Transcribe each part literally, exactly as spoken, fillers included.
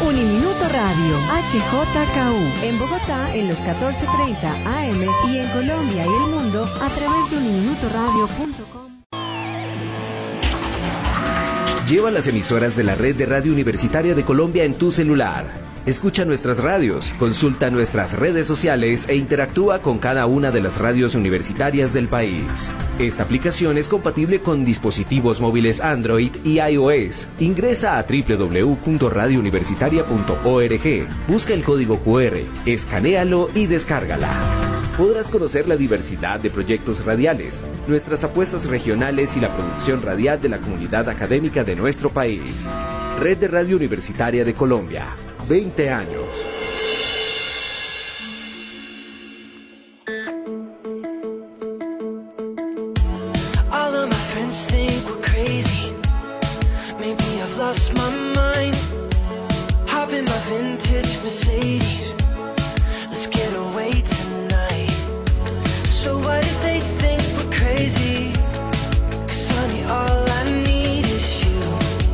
Uniminuto Radio, H J K U, en Bogotá en los catorce treinta A M y en Colombia y el mundo a través de uniminuto radio punto com. Lleva las emisoras de la Red de Radio Universitaria de Colombia en tu celular. Escucha nuestras radios, consulta nuestras redes sociales e interactúa con cada una de las radios universitarias del país. Esta aplicación es compatible con dispositivos móviles Android y iOS. Ingresa a doble u doble u doble u punto radio universitaria punto org, busca el código cu erre, escanéalo y descárgala. Podrás conocer la diversidad de proyectos radiales, nuestras apuestas regionales y la producción radial de la comunidad académica de nuestro país. Red de Radio Universitaria de Colombia. veinte años. All of my friends think we're crazy. Maybe I've lost my mind. Hop in my vintage Mercedes. Let's get away tonight. So what if they think we're crazy? 'Cause honey, all I need is you.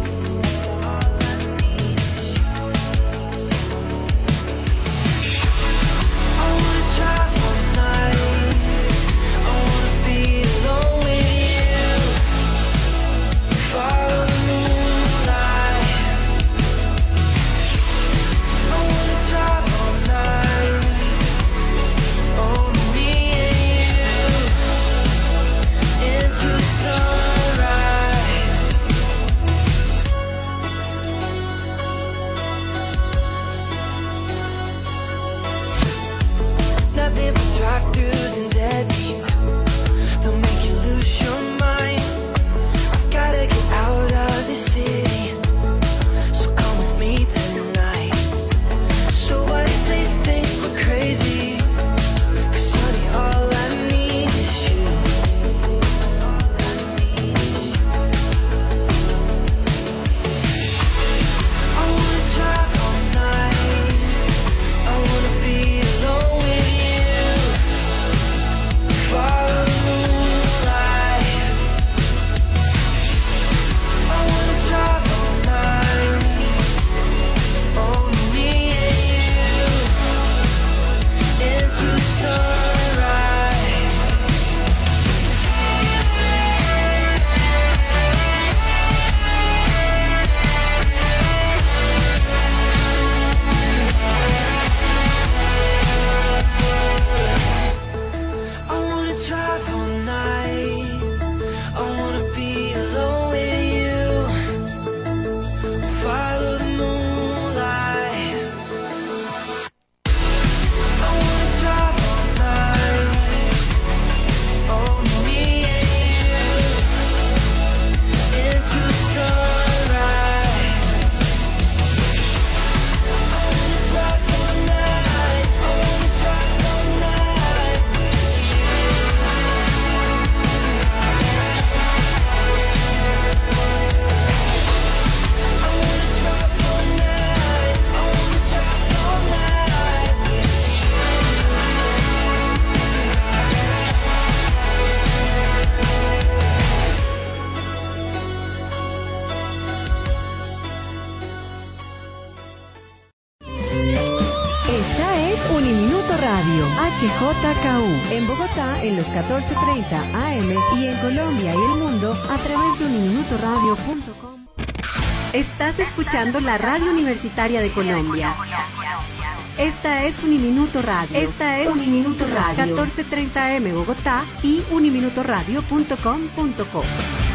Drive-thrus and deadbeats, they'll make you lose your mind. I've gotta get out of this city, so come with me tonight. So what if they think we're crazy? 'Cause honey, all I need is you. I wanna drive all night, I wanna be alone with you. Follow the moonlight. I wanna drive all night, only me and you, into the sunrise. I wanna drive all night, I wanna be alone with you. Follow the moonlight. I wanna drive all night, only me and you, into the sunrise. I wanna drive all night, I wanna drive all night with you. I wanna drive all night, I wanna drive all night with you. Esta es Uniminuto Radio, H J K U, en Bogotá en los catorce treinta A M y en Colombia y el mundo a través de uniminuto radio punto com. Estás escuchando la Radio Universitaria de Colombia. Esta es Uniminuto Radio. Esta es Uniminuto Radio. catorce treinta A M Bogotá y uniminuto radio punto com punto co.